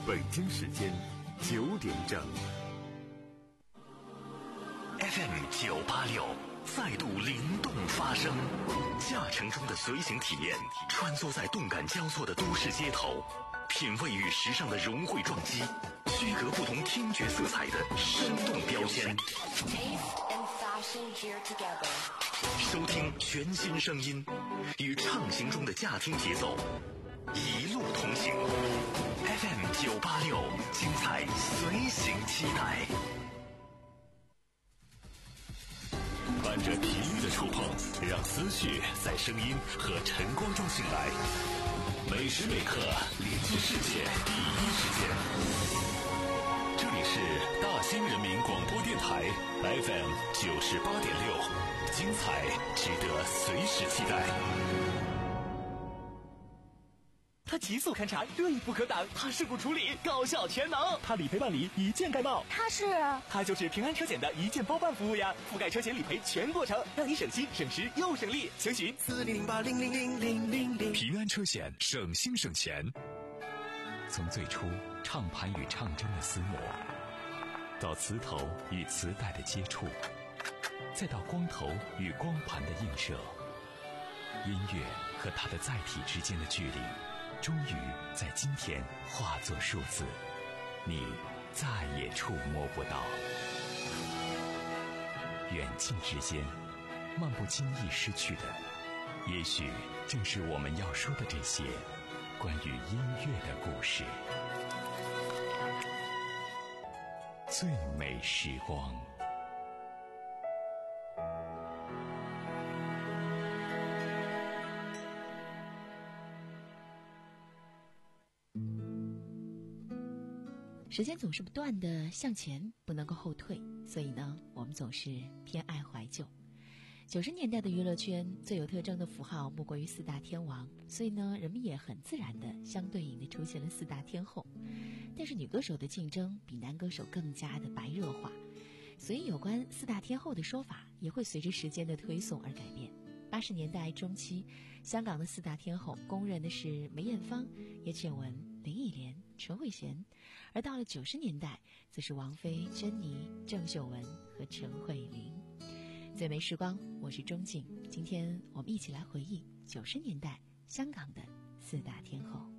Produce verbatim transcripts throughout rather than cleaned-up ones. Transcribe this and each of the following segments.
北京时间九点整。 F M 九八六再度灵动发声，驾乘中的随行体验，穿梭在动感交错的都市街头，品味与时尚的融汇撞击，区隔不同听觉色彩的生动标签。收听全新声音，与畅行中的驾听节奏一路同行。F M 九八六，精彩随行期待。伴着频率的触碰，让思绪在声音和晨光中醒来。每时每刻连接世界第一时间。这里是大兴人民广播电台 F M 九十八点六，精彩值得随时期待。 它极速勘察，锐不可挡；它事故处理，高效全能；它理赔办理，一键盖帽。 它是， 它就是平安车险的一键包办服务呀，覆盖车险理赔全过程，让你省心省时又省力。详询四零零八零零零零零零。 平安车险，省心省钱。从最初唱盘与唱针的厮磨，到磁头与磁带的接触，再到光头与光盘的映射，音乐和它的载体之间的距离，终于在今天化作数字，你再也触摸不到。远近之间，漫不经意失去的，也许正是我们要说的这些关于音乐的故事。最美时光。 时间总是不断的向前，不能够后退，所以呢，我们总是偏爱怀旧。九十年代的娱乐圈最有特征的符号莫过于四大天王，所以呢，人们也很自然的相对应的出现了四大天后。但是女歌手的竞争比男歌手更加的白热化，所以有关四大天后的说法也会随着时间的推送而改变。八十年代中期，香港的四大天后公认的是梅艳芳、叶倩文、林忆莲、陈慧娴，而到了九十年代，则是王菲、珍妮、郑秀文和陈慧琳。最美时光，我是钟静，今天我们一起来回忆九十年代香港的四大天后。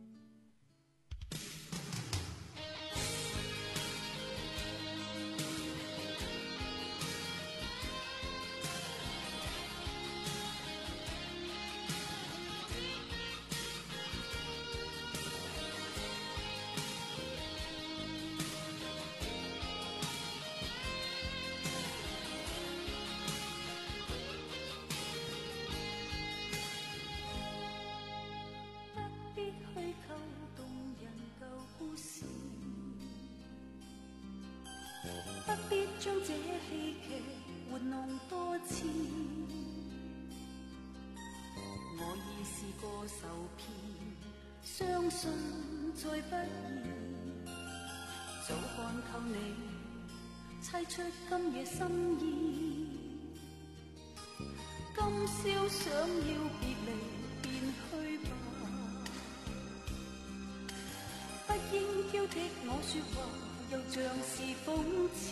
不必將這戲劇活弄多次，我已試過受騙，相信再不易。早看透你猜出今夜心意，今宵想要別離便去吧，不應挑剔我說話又像是諷刺，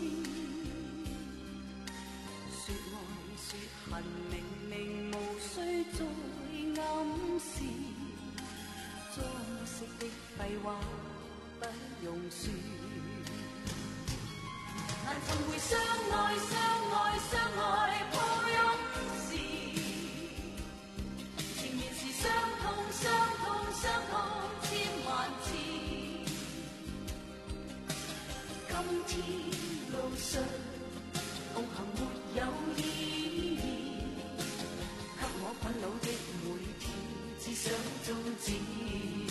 說愛說恨明明無需再暗示，裝飾的廢話不用說，難尋回相愛相愛相愛抱擁時，情緣是相痛相痛相痛千萬次，今天路上共行沒有意義，給我困惱的每天只想終止。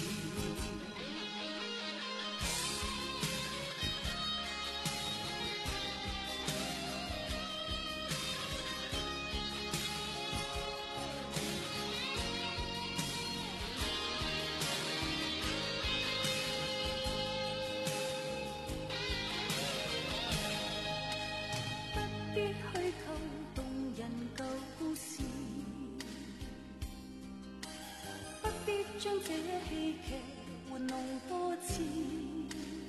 將這戲劇玩弄多次，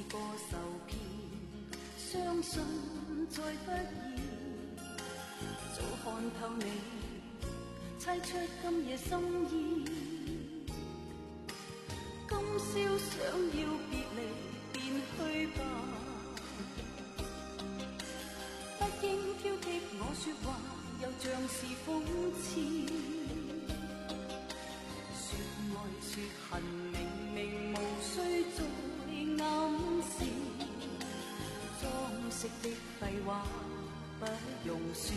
個受騙，相信再不易。早看透你，猜出今夜心意。今宵想要別離，便去吧。不應挑剔我說話，又像是諷刺。說愛說恨，明明無需再暗示。裝飾的廢話不用說。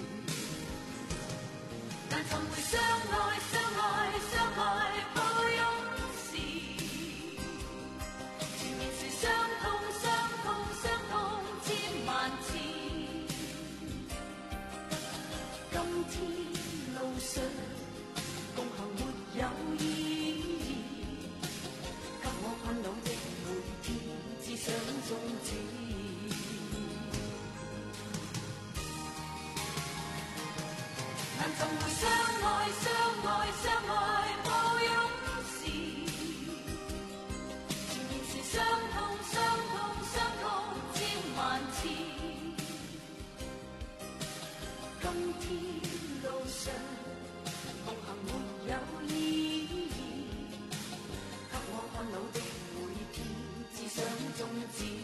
但尋回相愛相愛相愛抱擁時，前面是傷痛傷痛傷痛千萬次。今天路上共行沒有意義，給我困惱的每天只想終止。難尋回相愛相愛相愛抱擁時，前面是傷痛傷痛傷痛千萬次。今天路上共行沒有意義，給我困惱的每天只想終止。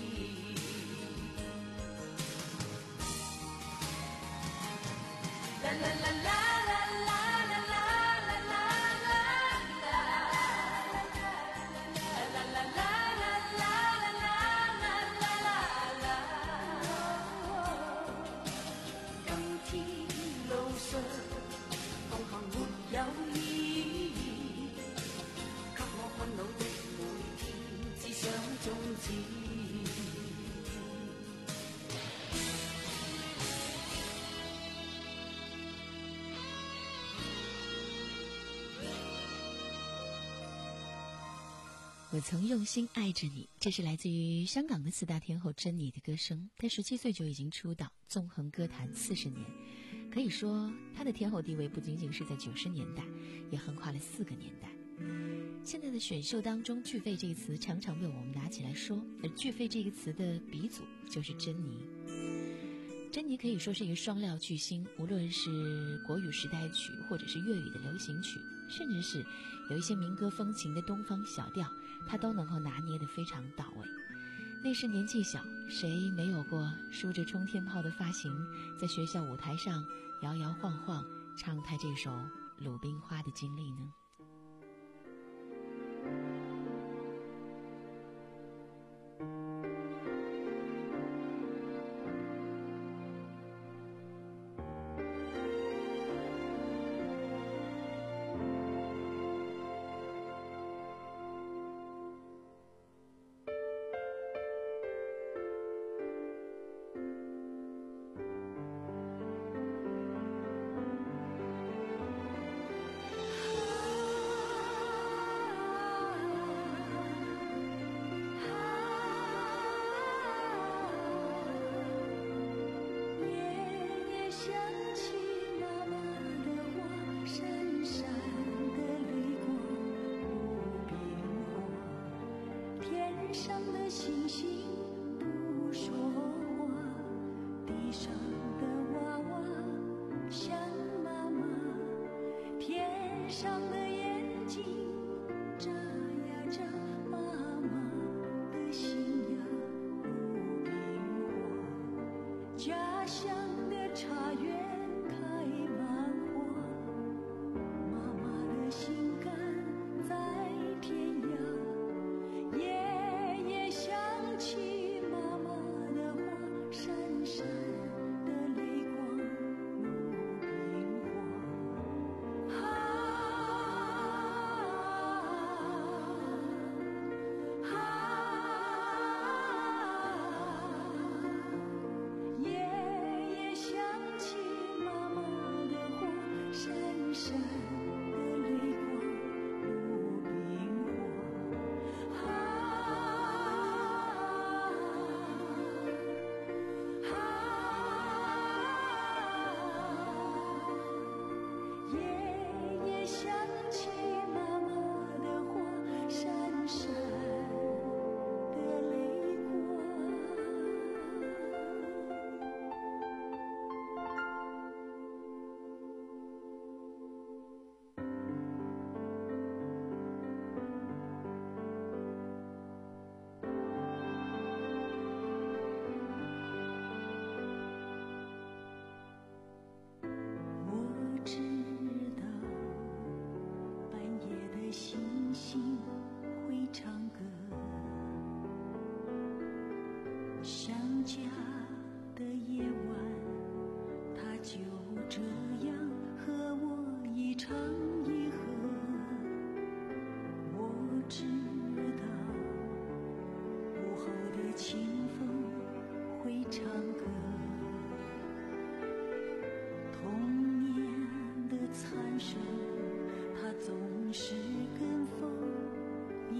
啦啦啦啦啦啦啦啦啦啦啦啦。今天路上共行沒有意義，給我困惱的每天只想終止。 我曾用心爱着你，这是来自于香港的四大天后珍妮的歌声。她十七岁就已经出道，纵横歌坛四十年，可以说她的天后地位不仅仅是在九十年代，也横跨了四个年代。现在的选秀当中，巨肺这个词常常被我们拿起来说，而巨肺这个词的鼻祖就是珍妮。珍妮可以说是一个双料巨星，无论是国语时代曲，或者是粤语的流行曲，甚至是有一些民歌风情的东方小调，她都能够拿捏得非常到位。那时年纪小，谁没有过梳着冲天炮的发型，在学校舞台上摇摇晃晃唱她这首《鲁冰花》的经历呢？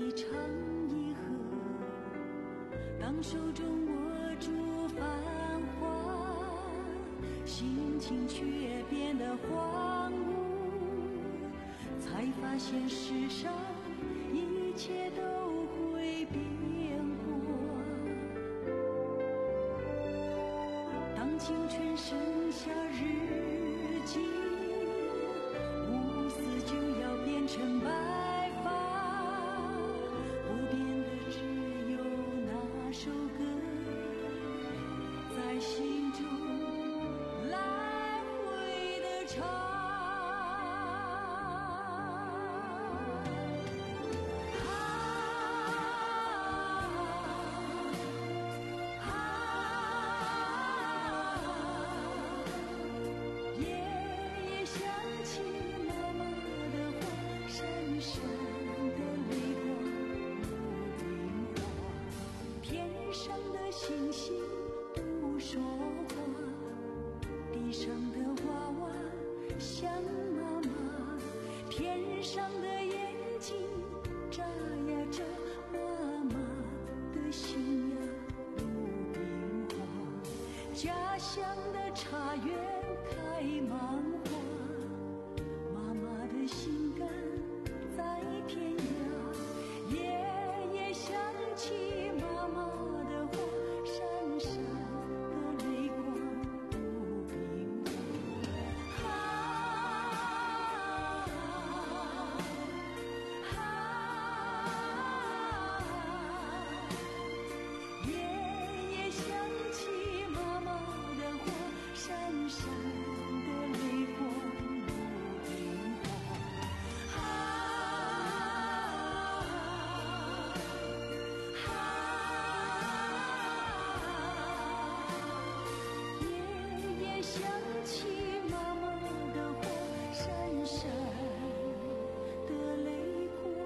一唱一和，当手中握住繁华，心情却变得荒芜，才发现世上一切都会变过。当青春剩下日记，乌丝就要变成白发，不变的只有那首歌在心中来回的唱。星星不说话，地上的娃娃想妈妈，天上的眼睛眨呀眨，妈妈的心呀如冰花，家乡的茶园开芒花，妈妈的心肝在天涯，夜夜想起妈妈的话，闪闪的泪光如冰花，啊啊夜夜想起妈妈的话，闪闪的泪光如冰花，夜夜想起妈妈的话，闪闪的泪光。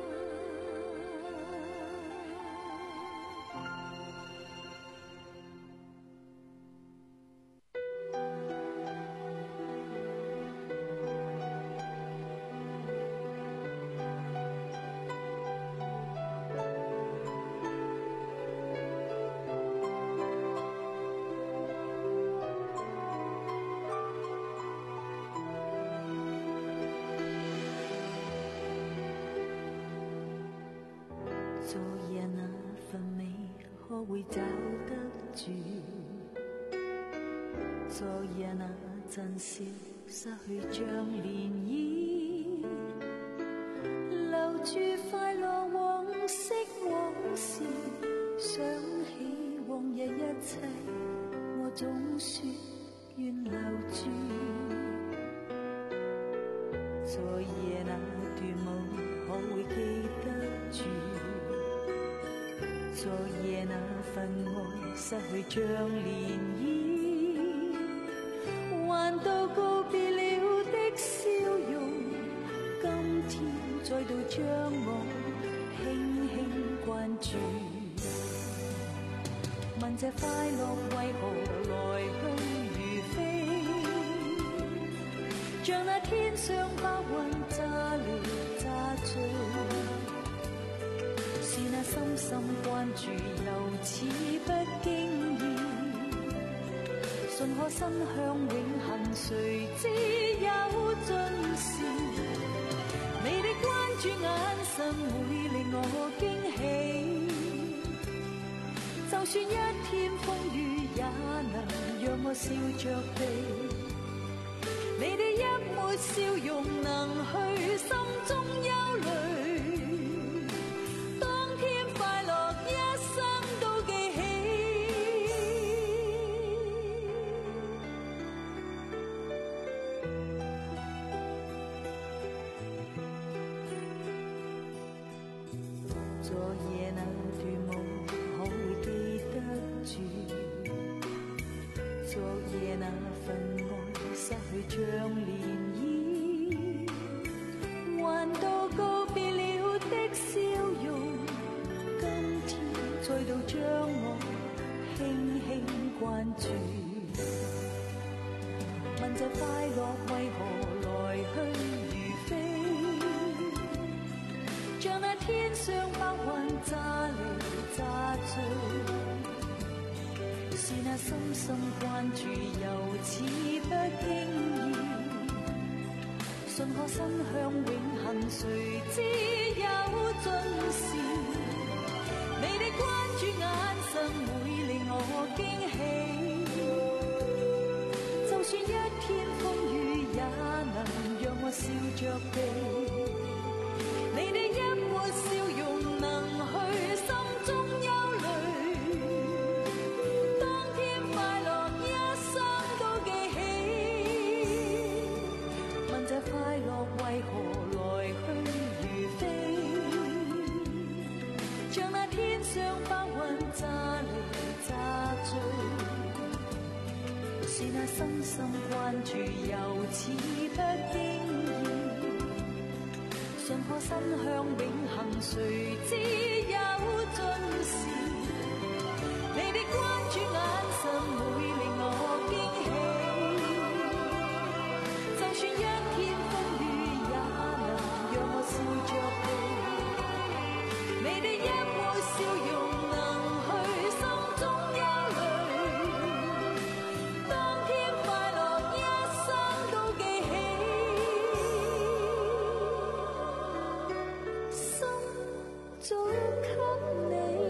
昨夜那份美可會找得住？昨夜那陣笑失去像漣漪，留住快樂往昔往事，想起往日一切，我總說願留住。昨夜那段舞可會記得住？昨夜那份愛失去像漣漪，還到告別了的笑容，今天再度將我輕輕關注。問這快樂為何來去如飛，像那天上白雲乍離乍聚，是那深深關注又似不經意，順可伸向永恆，誰知有盡時，你的關注眼神會令我驚喜，就算一天風雨也能讓我笑着避，你的一抹笑容能去心中憂慮，當天快樂一生都記起。昨夜那段舞可會記得住？昨夜那份愛失去像漣漪，還到告別了的笑容，今天再度將我輕輕關注。問這快樂為何來去如飛， 像那天上白雲乍嚟乍聚，是那深深關注又似不經意，信可伸向永恆，誰知有盡時，你的關注眼神會令我驚喜，就算一天風雨也能讓我笑着避，你的一抹笑容能去心中憂慮，當天快樂一生都記起，問這快樂為何來去如飛，像那天上白雲乍嚟乍聚，是那深深關注又似不經意，信可伸向永恆，誰知有盡時，你的關注眼神會令我驚喜，就算一天風雨也能讓我笑着避，你的一抹笑容能去心中憂慮，當天快樂一生都記起，心早給你。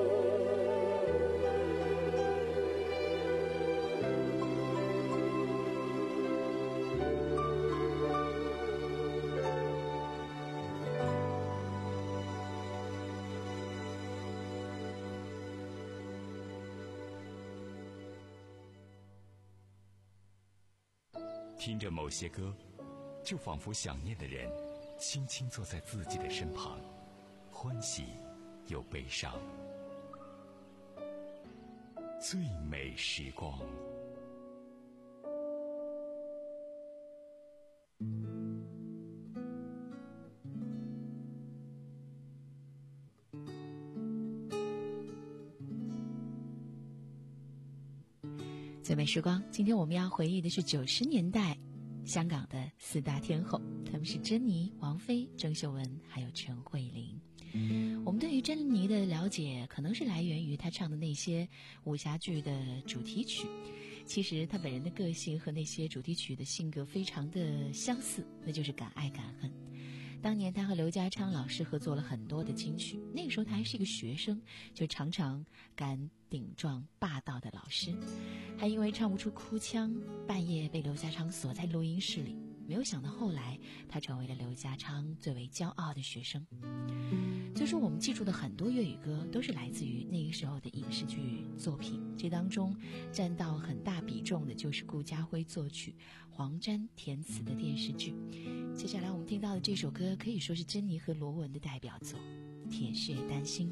听着某些歌，就仿佛想念的人轻轻坐在自己的身旁，欢喜又悲伤。最美时光。 最美时光，今天我们要回忆的是九十年代香港的四大天后，她们是珍妮、王菲、郑秀文还有陈慧琳。我们对于珍妮的了解可能是来源于她唱的那些武侠剧的主题曲，其实她本人的个性和那些主题曲的性格非常的相似，那就是敢爱敢恨。当年他和刘家昌老师合作了很多的金曲，那个时候他还是一个学生，就常常敢顶撞霸道的老师，还因为唱不出哭腔，半夜被刘家昌锁在录音室里。没有想到后来他成为了刘家昌最为骄傲的学生。所以说我们记住的很多粤语歌都是来自于那个时候的影视剧作品，这当中占到很大比重的就是顾嘉辉作曲、黄沾填词的电视剧。接下来我们听到的这首歌可以说是珍妮和罗文的代表作《铁血丹心》。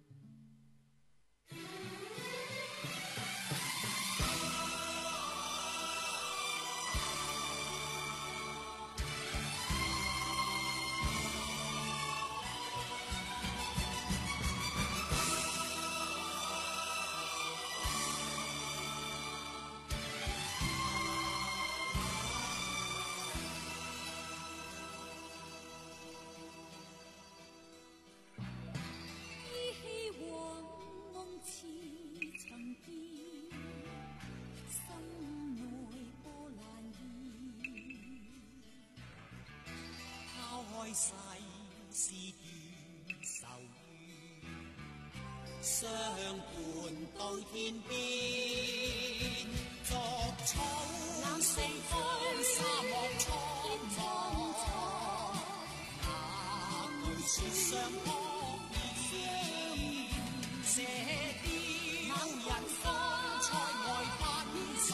世事斷愁怨，相伴到天邊，作草四方沙漠蒼茫，哪句說相撲面，這啲某人方塞外不知，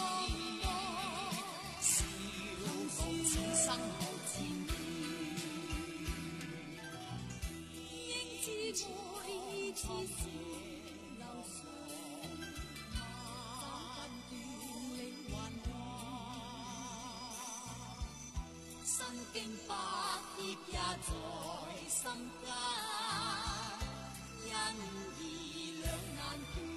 笑傲此生無戰意。愛似是流水，斬不斷靈魂。身經百劫也在心間，因義兩難斷。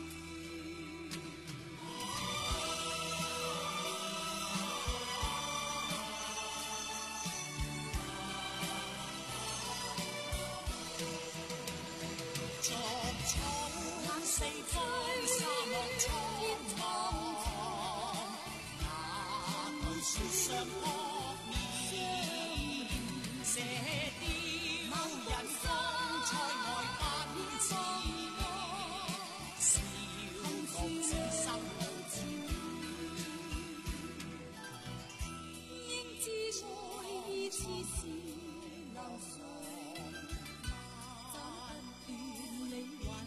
是上惡面，這啲某人方在外不知，笑傲此心無知，應知愛意似是流水，走不斷你還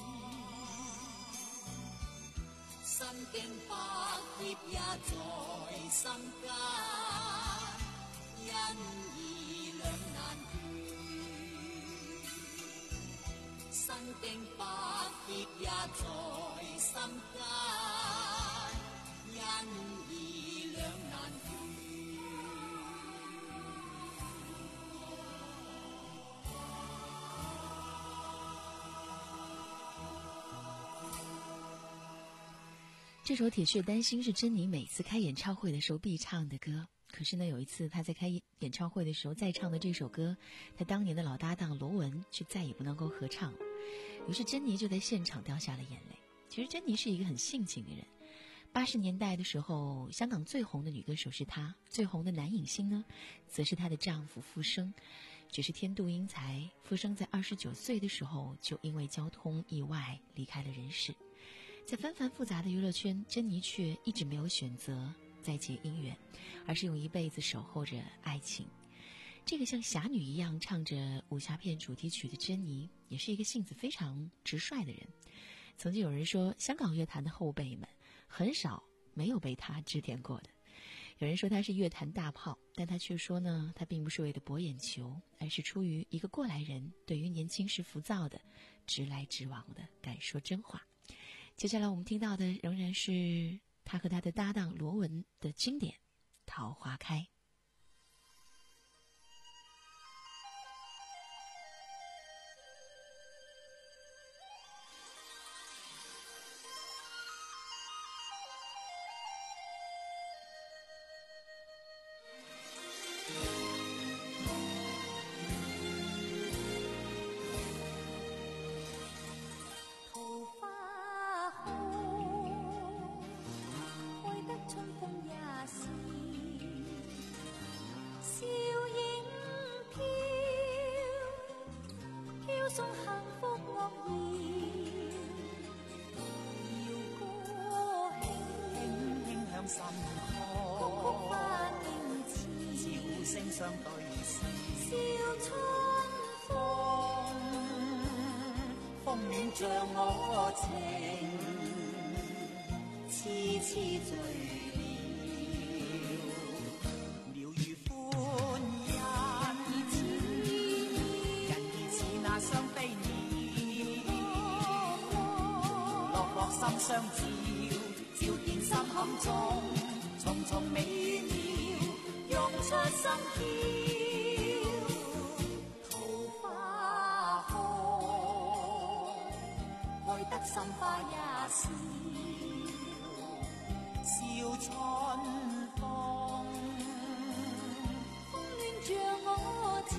身經百劫也在心間，因義兩難斷。身經百劫也在心間，因義兩難斷。 这首《铁血丹心》是珍妮每次开演唱会的时候必唱的歌。可是呢，有一次她在开演唱会的时候再唱的这首歌，她当年的老搭档罗文却再也不能够合唱了。于是珍妮就在现场掉下了眼泪。其实珍妮是一个很性情的人。八十年代的时候，香港最红的女歌手是她，最红的男影星呢，则是她的丈夫傅声。只是天妒英才，傅声在二十九岁的时候就因为交通意外离开了人世。在纷繁复杂的娱乐圈，珍妮却一直没有选择再结姻缘，而是用一辈子守候着爱情。这个像侠女一样唱着武侠片主题曲的珍妮，也是一个性子非常直率的人。曾经有人说，香港乐坛的后辈们很少没有被她指点过的。有人说她是乐坛大炮，但她却说呢，她并不是为了博眼球，而是出于一个过来人对于年轻时浮躁的直来直往的敢说真话。接下来我们听到的仍然是他和他的搭档罗文的经典《桃花开》。 像我情，痴痴醉了，了如歡欣。人兒似那雙飛鳥，落落心相照，照見心坎中，重重美妙，湧出心跳。心花一笑，笑春風，風戀着我情，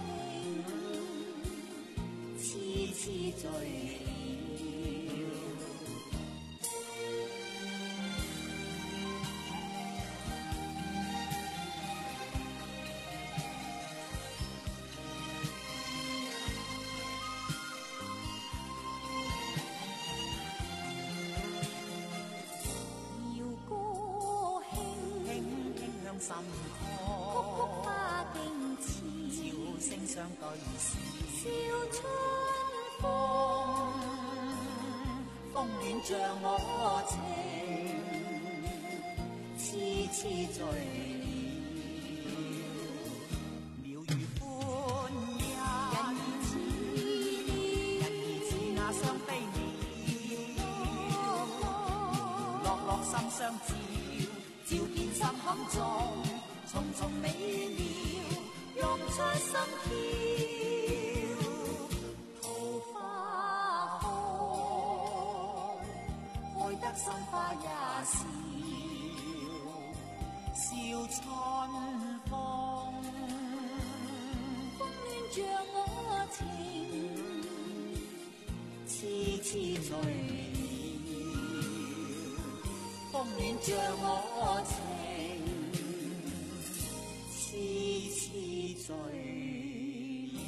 痴痴醉了。心坎，曲曲花徑似，照聲相對視，笑春風，風戀着我情，痴痴醉了，了如歡欣。人兒似那雙飛鳥，落落心相照，照見心坎中，重重美妙，湧出心跳。桃花開，開得心花一笑，笑春風，風戀着我情，痴痴醉了，風戀着我情。 醉了。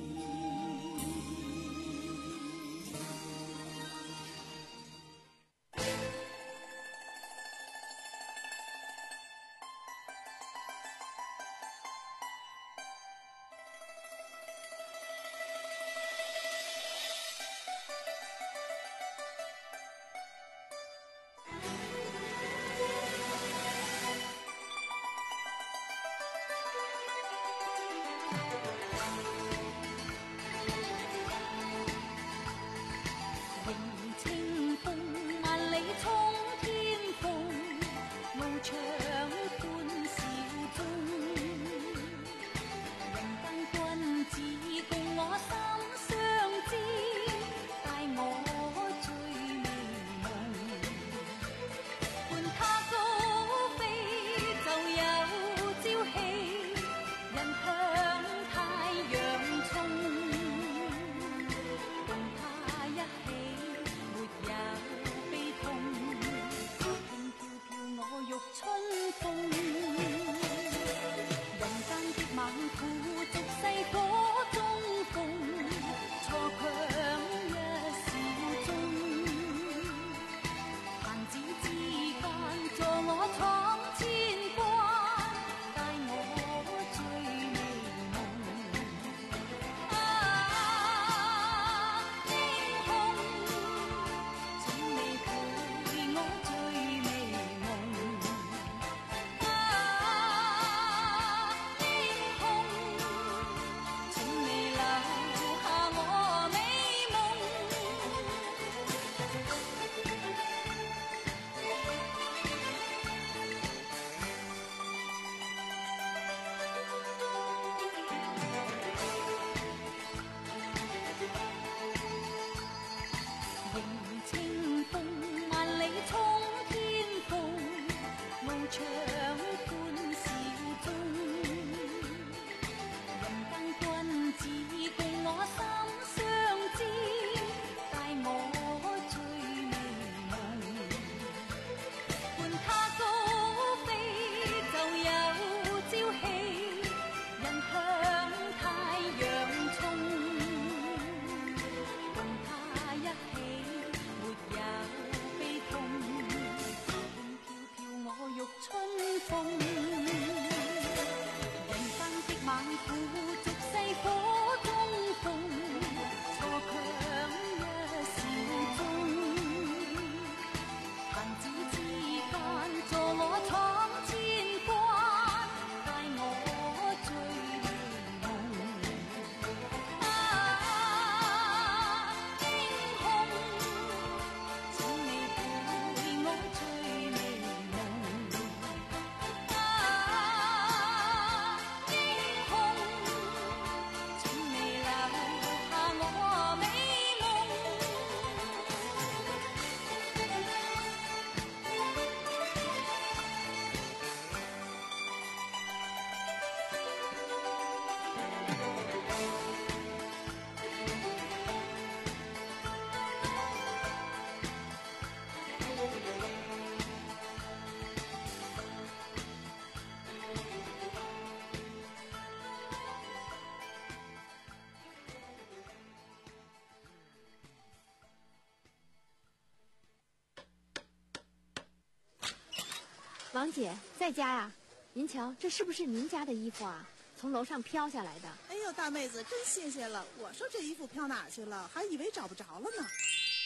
王姐在家呀？您瞧，这是不是您家的衣服啊？从楼上飘下来的。 哎呦，大妹子，真新鲜了！我说这衣服飘哪去了，还以为找不着了呢。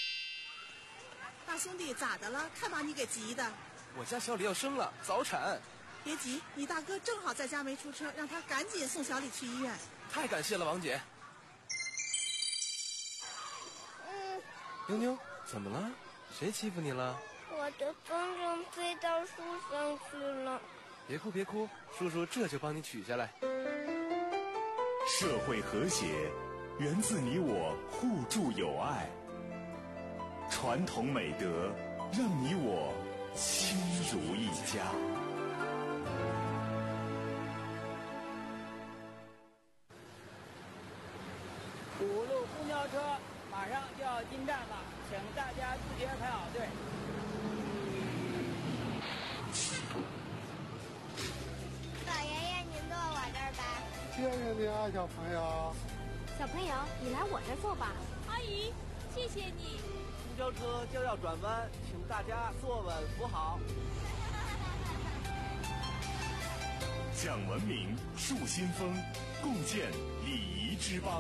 大兄弟，咋的了？看把你给急的。 我家小李要生了，早产。 别急，你大哥正好在家没出车，让他赶紧送小李去医院。 太感谢了，王姐。 嗯。 妞妞，怎么了？谁欺负你了？ 我的风筝飞到树上去了。 别哭别哭，叔叔这就帮你取下来。 社会和谐源自你我互助友爱，传统美德让你我亲如一家。 五路公交车马上就要进站了，请大家自觉排好队。 老爷爷，您坐我这儿吧。 谢谢你啊，小朋友。 小朋友，你来我这坐吧。 阿姨，谢谢你。 公交车将要转弯，请大家坐稳扶好。 讲文明，树新风，共建礼仪之邦。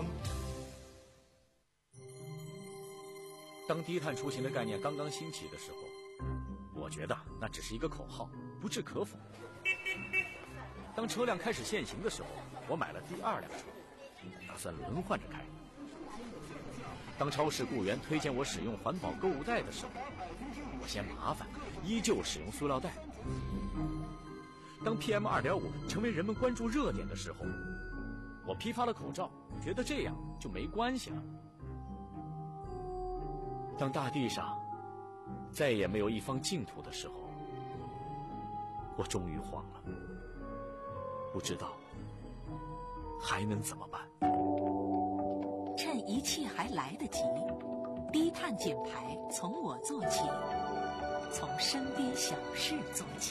当低碳出行的概念刚刚兴起的时候，我觉得那只是一个口号，不置可否。当车辆开始限行的时候，我买了第二辆车，打算轮换着开。当超市雇员推荐我使用环保购物袋的时候，我嫌麻烦，依旧使用塑料袋。当 P M 二点五 成为人们关注热点的时候，我批发了口罩，觉得这样就没关系了。当大地上再也没有一方净土的时候，我终于慌了，不知道还能怎么办。 趁一切还来得及，低碳减排从我做起，从身边小事做起。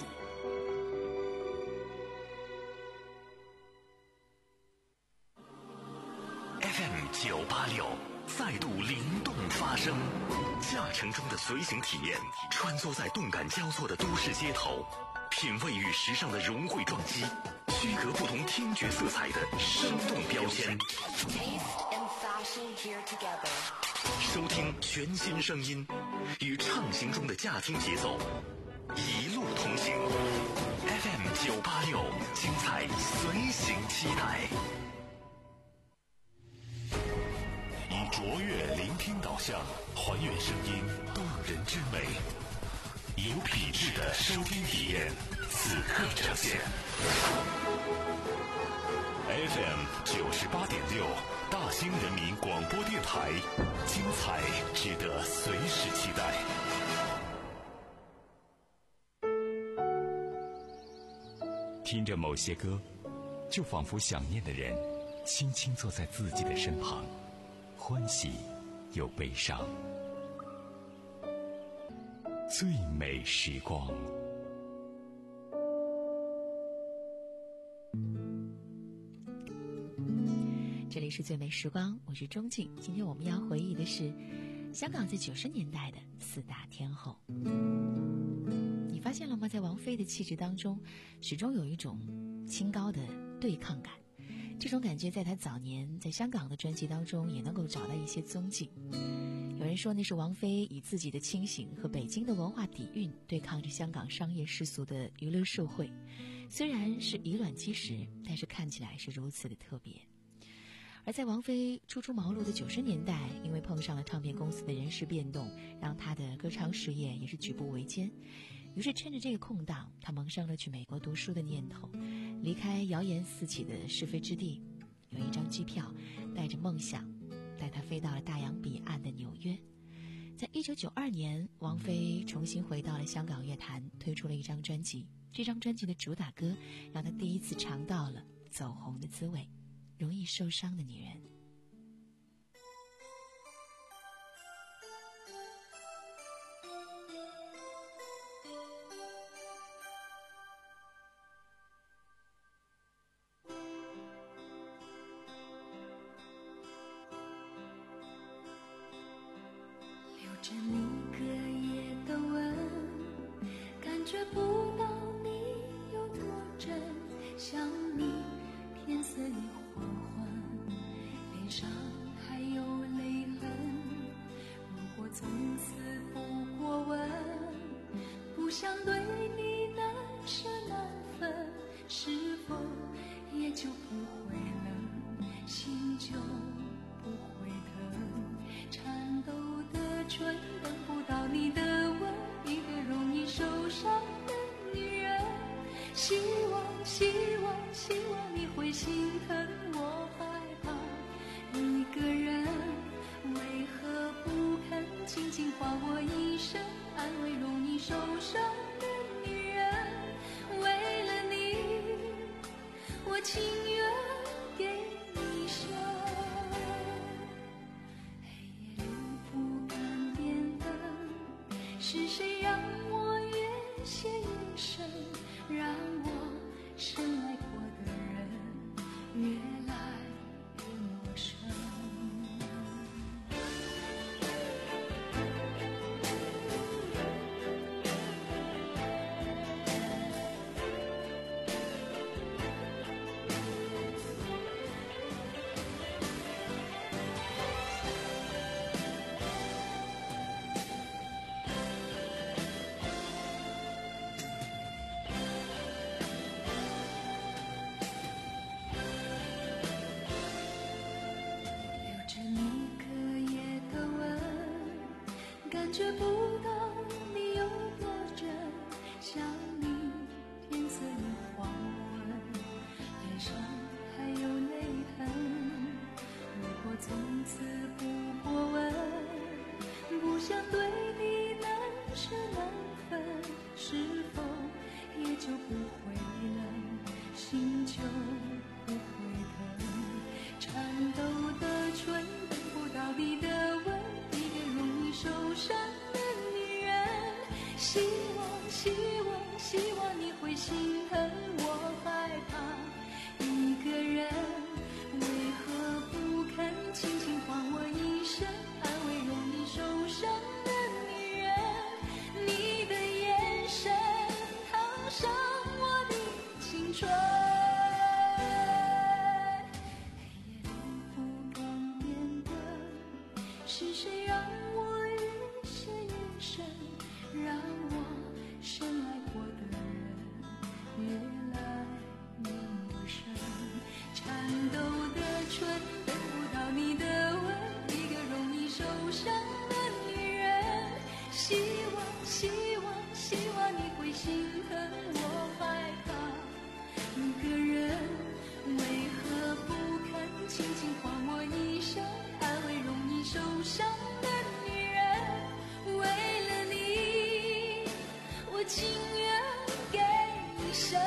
F M 九八六再度灵动发声，驾乘中的随行体验，穿梭在动感交错的都市街头，品味与时尚的融汇撞击，区隔不同听觉色彩的生动标签。收听全新声音，与畅行中的驾听节奏，一路同行。F M 九八六，精彩随行期待。以卓越聆听导向，还原声音动人之美，有品质的收听体验，此刻呈现。F M 九十八点六，大兴人民广播电台，精彩值得随时期待。听着某些歌，就仿佛想念的人轻轻坐在自己的身旁，欢喜又悲伤。最美时光。 这里是最美时光，我是钟静。今天我们要回忆的是香港在九十年代的四大天后。你发现了吗？在王菲的气质当中，始终有一种清高的对抗感。这种感觉在她早年在香港的专辑当中也能够找到一些踪迹。有人说那是王菲以自己的清醒和北京的文化底蕴对抗着香港商业世俗的娱乐社会，虽然是以卵击石，但是看起来是如此的特别。而在王菲初出茅庐的九十年代，因为碰上了唱片公司的人事变动，让她的歌唱事业也是举步维艰。于是趁着这个空档，她萌生了去美国读书的念头，离开谣言四起的是非之地，有一张机票带着梦想带她飞到了大洋彼岸的纽约。在一九九二年，王菲重新回到了香港乐坛，推出了一张专辑。这张专辑的主打歌让她第一次尝到了走红的滋味。容易受伤的女人。 留着你隔夜的吻，感觉不到你有多真，想你天色已黄昏，脸上还有泪痕。如果从此不过问，不想对你难舍难分，是否也就不会冷，心就不会疼。颤抖的唇等不到你的吻，一个容易受伤的女人。希望希望希望你会心疼，我害怕一个人，为何不肯轻轻唤我一声，安慰容易受伤的女人。为了你，我情愿给你生。黑夜里不敢点灯，是谁让我越陷越深，让我深爱过的人越感觉不到你有多真，想你天色已黄昏，脸上还有泪痕。如果从此不过问，不想对你难舍难分，是否也就不会冷，心就不会疼。颤抖的唇等不到你的吻，一个容易受伤的女人。希望希望希望你会心疼我，害怕一个人，为何不肯轻轻唤我一声，安慰容易受伤的女人。你的眼神烫伤我的青春，是谁让我越陷越深，让我深爱过的人越来越陌生。颤抖的唇等不到你的吻，一个容易受伤的女人。希望希望希望你会心疼我，害怕一个人，为何不肯轻轻唤我一声，安慰容易受伤的女人。为了你，我情愿给一生。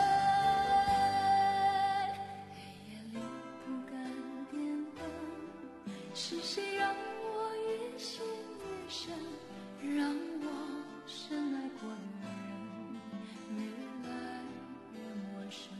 黑夜里不敢点灯，是谁让我越陷越深，让我深爱过的人越来越陌生。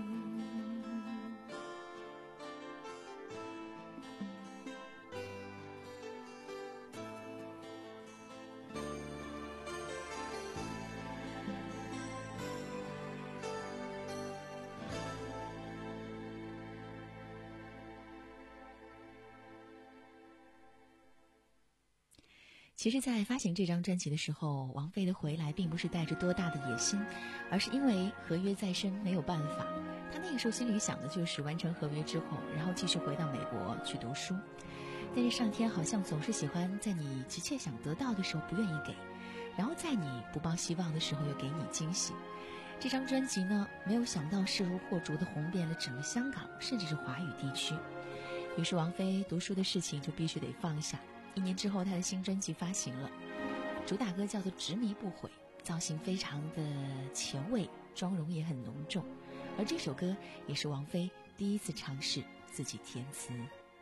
其实在发行这张专辑的时候，王菲的回来并不是带着多大的野心，而是因为合约在身没有办法。她那个时候心里想的就是完成合约之后，然后继续回到美国去读书。但是上天好像总是喜欢在你急切想得到的时候不愿意给，然后在你不抱希望的时候又给你惊喜。这张专辑呢，没有想到势如破竹的红遍了整个香港，甚至是华语地区。于是王菲读书的事情就必须得放下。一年之后，她的新专辑发行了，主打歌叫做《执迷不悔》，造型非常的前卫，妆容也很浓重。而这首歌也是王菲第一次尝试自己填词。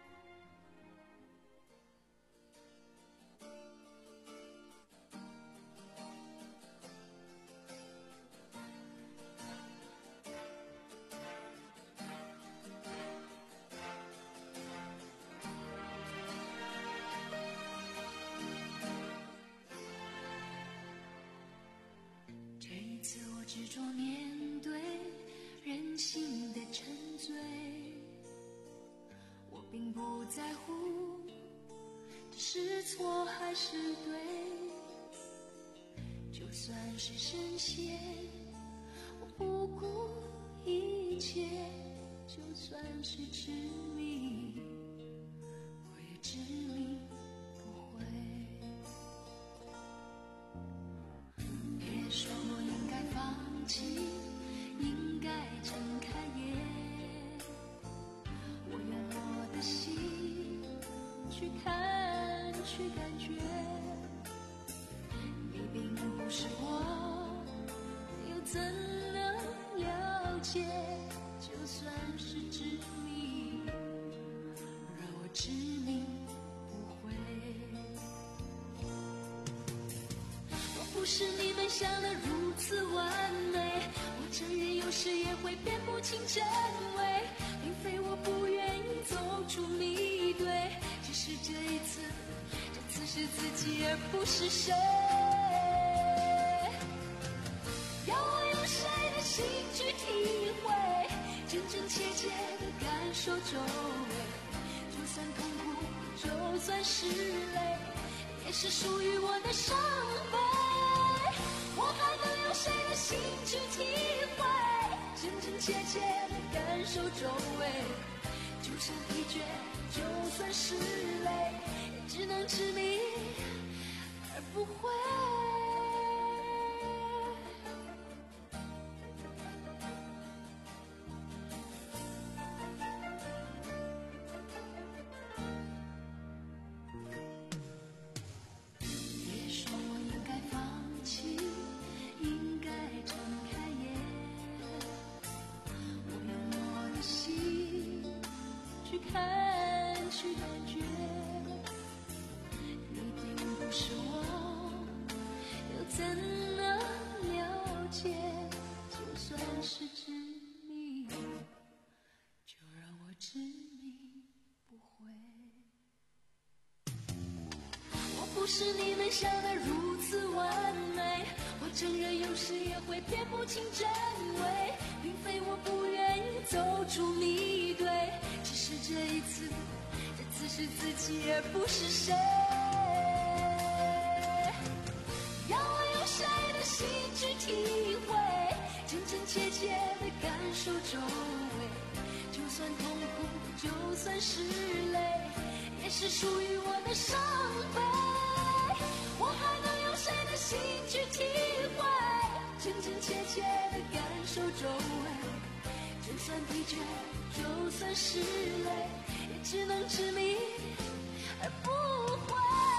执着面对人性的沉醉，我并不在乎这是错还是对，就算是深陷我不顾一切，就算是痴迷我也执迷不悔。别说我应该放弃，应该睁开眼，我用我的心去看去感觉，你并不是我，又怎能了解，就算是执迷，让我执迷不悔。我不是你们想的如此完美，我承认有时也会辨不清真伪，并非我不愿意走出迷堆，只是这一次，这次是自己而不是谁。要我用谁的心去体会，真真切切的感受周围，就算痛苦，就算是泪，也是属于我的伤悲。我还能用谁的心去体会，真真切切的感受周围，就算疲倦，就算是累，也只能执迷而不会。别说我应该放弃，应该睁开眼，我用我的心去看去感觉，你并不是我，又怎能了解？就算是执迷，就让我执迷不悔。我不是你们想的如此完美，我承认有时也会辨不清真伪，并非我不愿意走出迷堆，只是这一次，这次是自己而不是谁。要我用谁的心去体会，真真切切的感受周围，就算痛苦，就算是泪，也是属于我的伤悲。我还能用谁的心去体会，真真切切的感受周围，就算疲倦，就算是累，也只能执迷而不悔。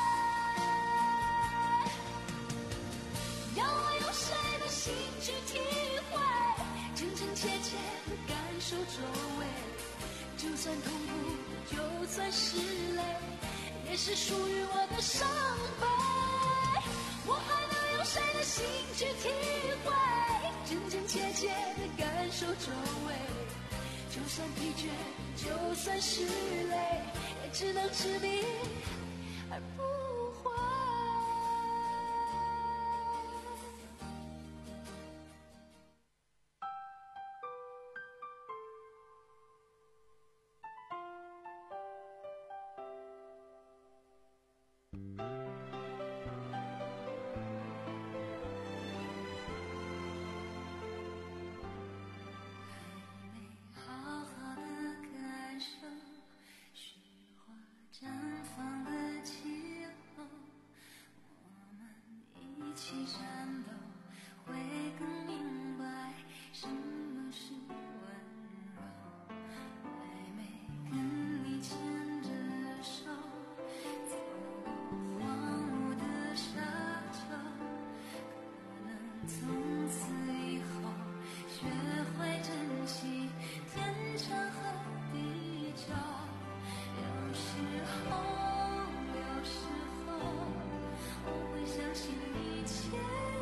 要我用谁的心去体会，真真切切的感受周围，就算痛苦，就算是累，也是属于我的伤悲。我还能用谁的心去体会，真真切切的感受周围，就算疲倦，就算是累，也只能执迷而不悔。有时候我会相信一切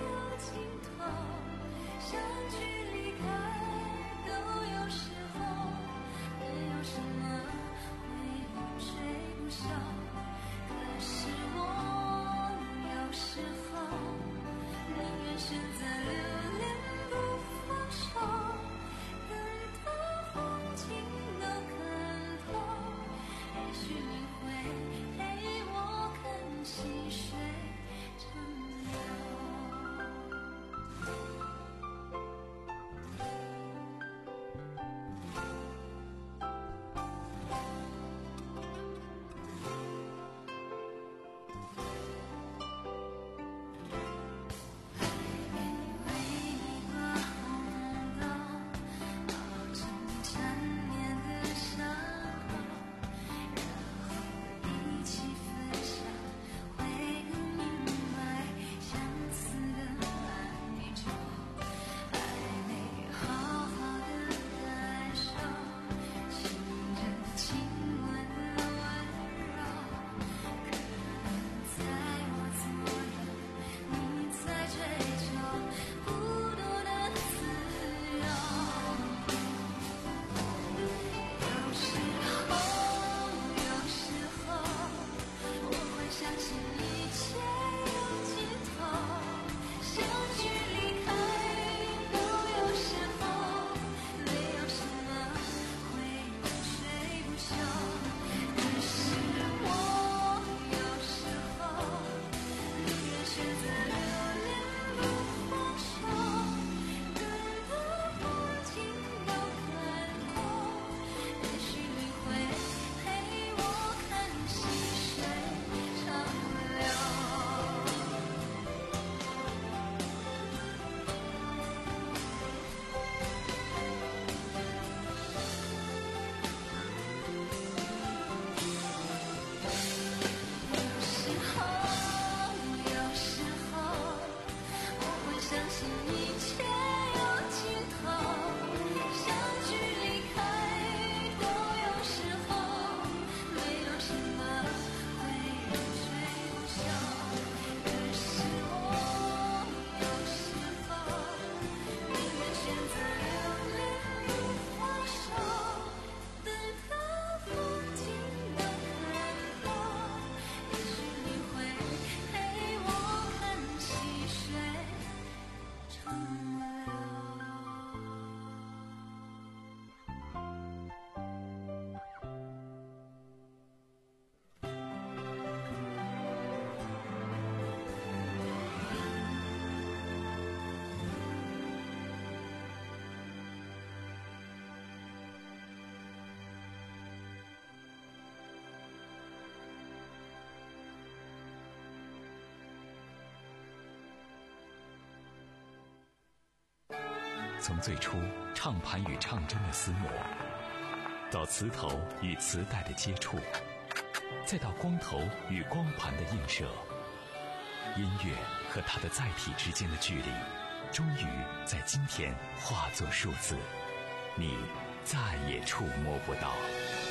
从最初唱盘与唱针的厮磨，到磁头与磁带的接触，再到光头与光盘的映射，音乐和它的载体之间的距离，终于在今天化作数字，你再也触摸不到。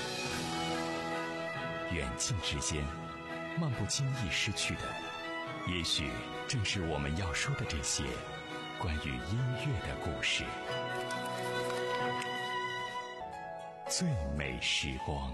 远近之间，漫不经意失去的，也许正是我们要说的这些关于音乐的故事。最美时光。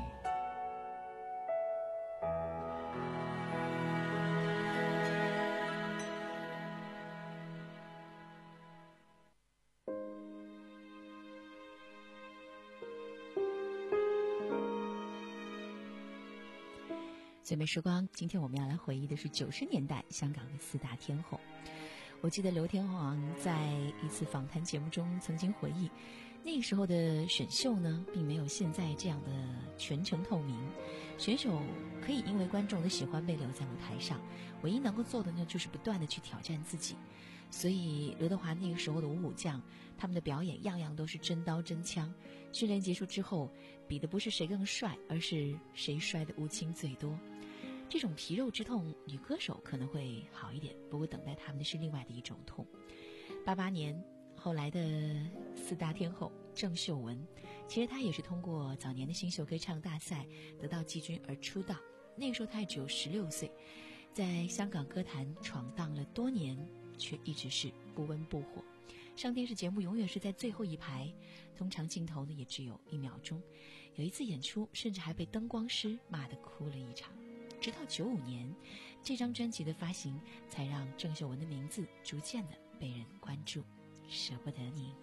最美时光，今天我们要来回忆的是九十年代香港的四大天后。我记得刘天王在一次访谈节目中曾经回忆，那个时候的选秀呢，并没有现在这样的全程透明，选手可以因为观众的喜欢被留在舞台上，唯一能够做的呢，就是不断的去挑战自己。所以刘德华那个时候的五虎将，他们的表演样样都是真刀真枪。训练结束之后，比的不是谁更帅，而是谁摔的乌青最多。这种皮肉之痛，女歌手可能会好一点，不过等待他们的是另外的一种痛。八八年后来的四大天后郑秀文，其实她也是通过早年的新秀歌唱大赛得到季军而出道。那个时候她也只有十六岁，在香港歌坛闯荡了多年，却一直是不温不火。上电视节目永远是在最后一排，通常镜头呢也只有一秒钟。有一次演出，甚至还被灯光师骂得哭了一场。直到九五年，这张专辑的发行，才让郑秀文的名字逐渐的被人关注。舍不得你。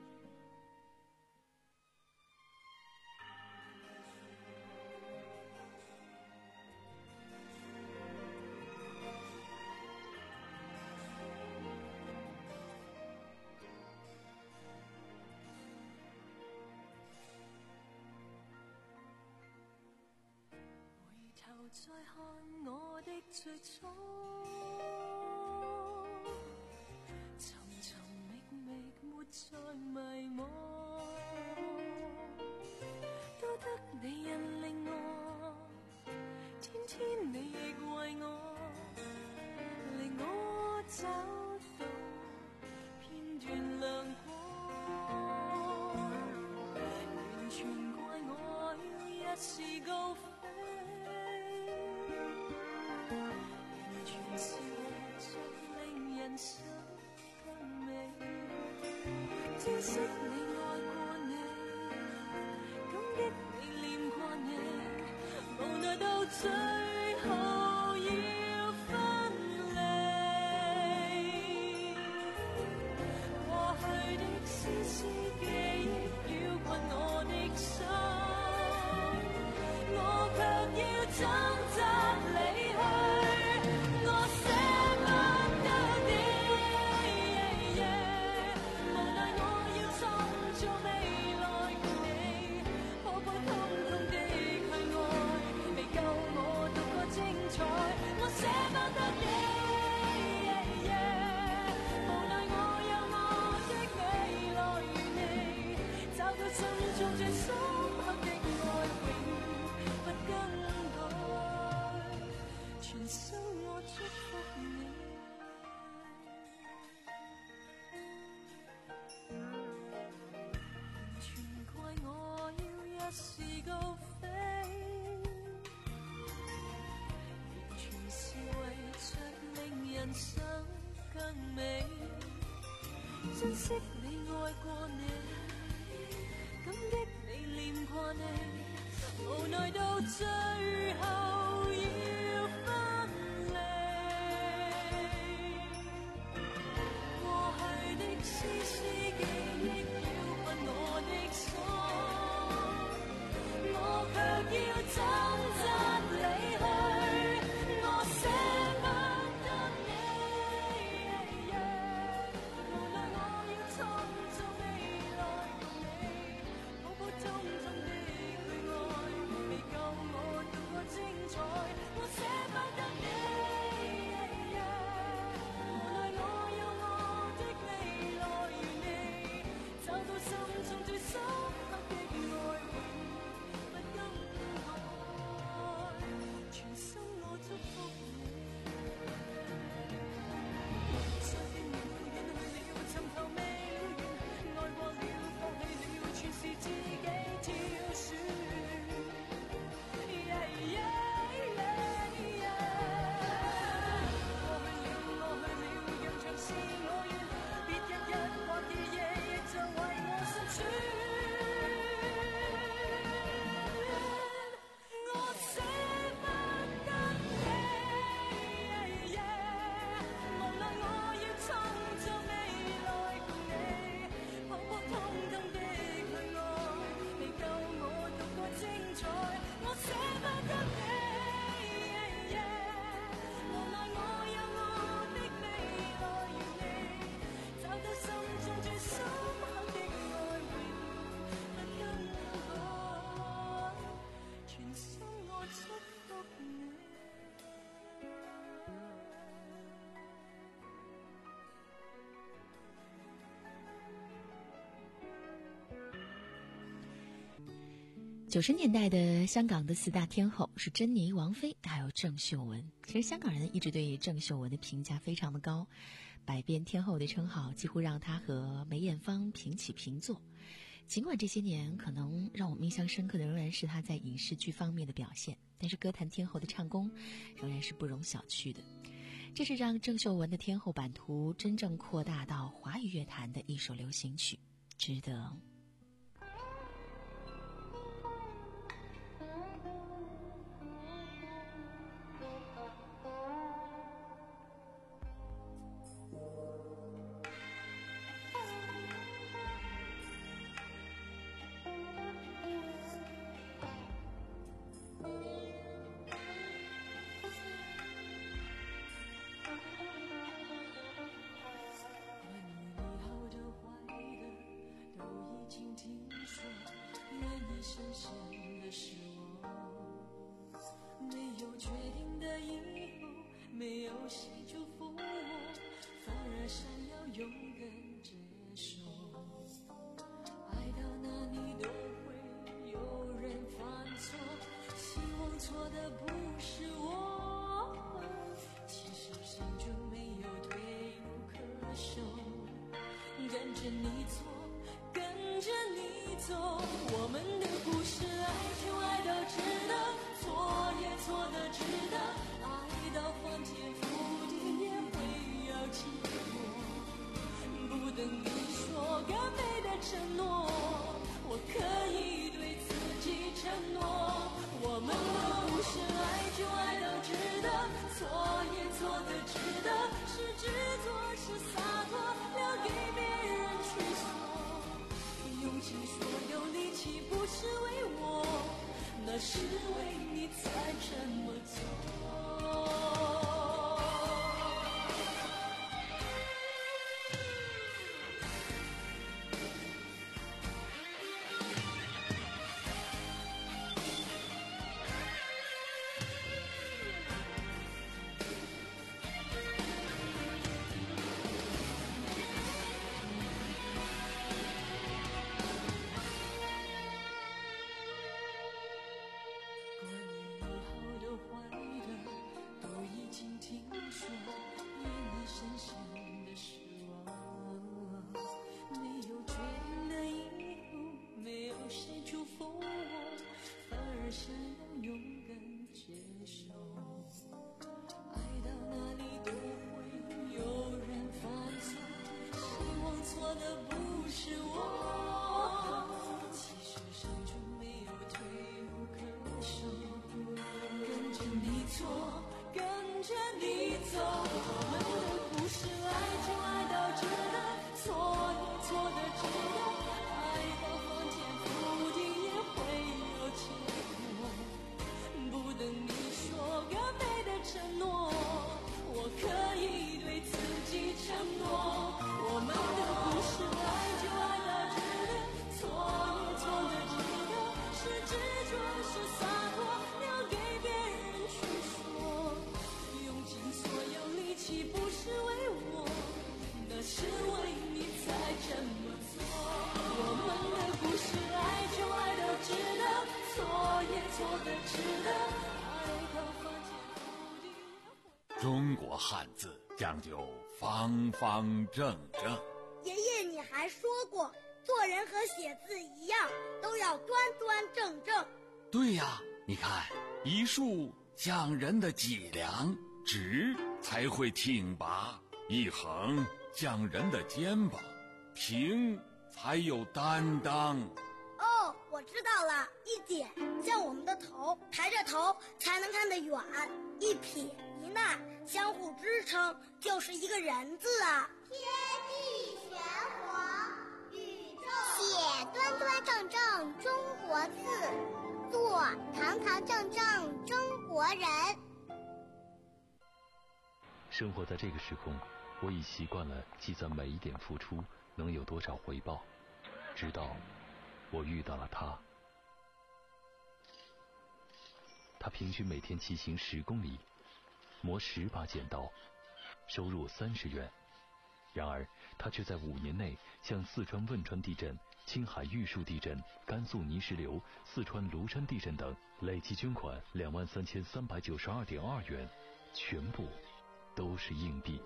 再看我的最初，寻寻觅觅，没再迷惘，都得你引领我，天天你亦为我，令我找到片段亮光，完全怪我要一时高飛。珍惜你愛過你，感激你念過你，無奈到最後要分離。過去的絲絲記憶繞困我的心，我卻要掙扎離去，我捨不得你。做未來共你，破破痛痛的去愛，未夠我獨個精彩，我捨不得你。無奈我有我的未來如你，找到心中最深刻的愛，永不更改，全生我祝福你。一時高飛，完全是為着令人生更美。珍惜你愛過你，感激你念過你，無奈到最後要分離。過去的絲絲記憶繞困我的心，我卻要掙扎離去，我捨不得你。無奈我要創造未來共你，普普通通的去愛，未夠我獨個精彩。 九十年代的香港的四大天后是珍妮、王菲还有郑秀文。其实香港人一直对郑秀文的评价非常的高，百变天后的称号几乎让她和梅艳芳平起平坐。尽管这些年可能让我们印象深刻的仍然是她在影视剧方面的表现，但是歌坛天后的唱功仍然是不容小觑的。这是让郑秀文的天后版图真正扩大到华语乐坛的一首流行曲，值得。 深陷的是我，没有决定的以后，没有谁祝福我，反而想要勇敢接受。爱到哪里都会有人犯错，希望错的不是我。其实心中没有退路可守，跟着你错，跟着你走，我们的故事爱就爱到值得，错也错的值得，爱到翻天覆地也会有结果，不等你说更美的承诺，我可以对自己承诺，我们的故事爱就爱到值得，错也错的值得，是执着是洒脱，留给别人去说，用尽所有力气不是为我，那是为你才这么做。 中国汉字讲究方方正正。 爷爷，你还说过，做人和写字一样，都要端端正正。 对呀，你看，一竖讲人的脊梁，直才会挺拔；一横讲人的肩膀，平才有担当。 哦，我知道了，一点像我们的头，抬着头才能看得远；一撇一捺相互支撑，就是一个人字啊。 天地玄黄，宇宙写端端正正中国字，做堂堂正正中国人。 生活在这个时空，我已习惯了计算每一点付出能有多少回报，直到我遇到了他。他平均每天骑行十公里，磨十把剪刀，收入三十元。然而，他却在五年内向四川汶川地震青海玉树地震、甘肃泥石流、四川庐山地震等，累计捐款两万三千三百九十二点二元，全部都是硬币。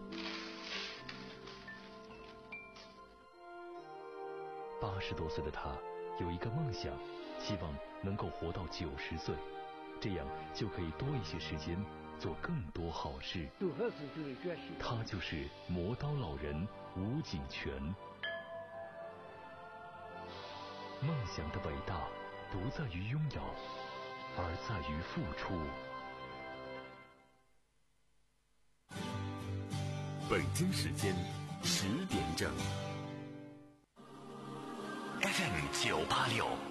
八十多岁的他有一个梦想，希望能够活到九十岁，这样就可以多一些时间做更多好事。他就是磨刀老人吴景全。梦想的伟大不在于拥有，而在于付出。 北京时间十点整。F M 九八六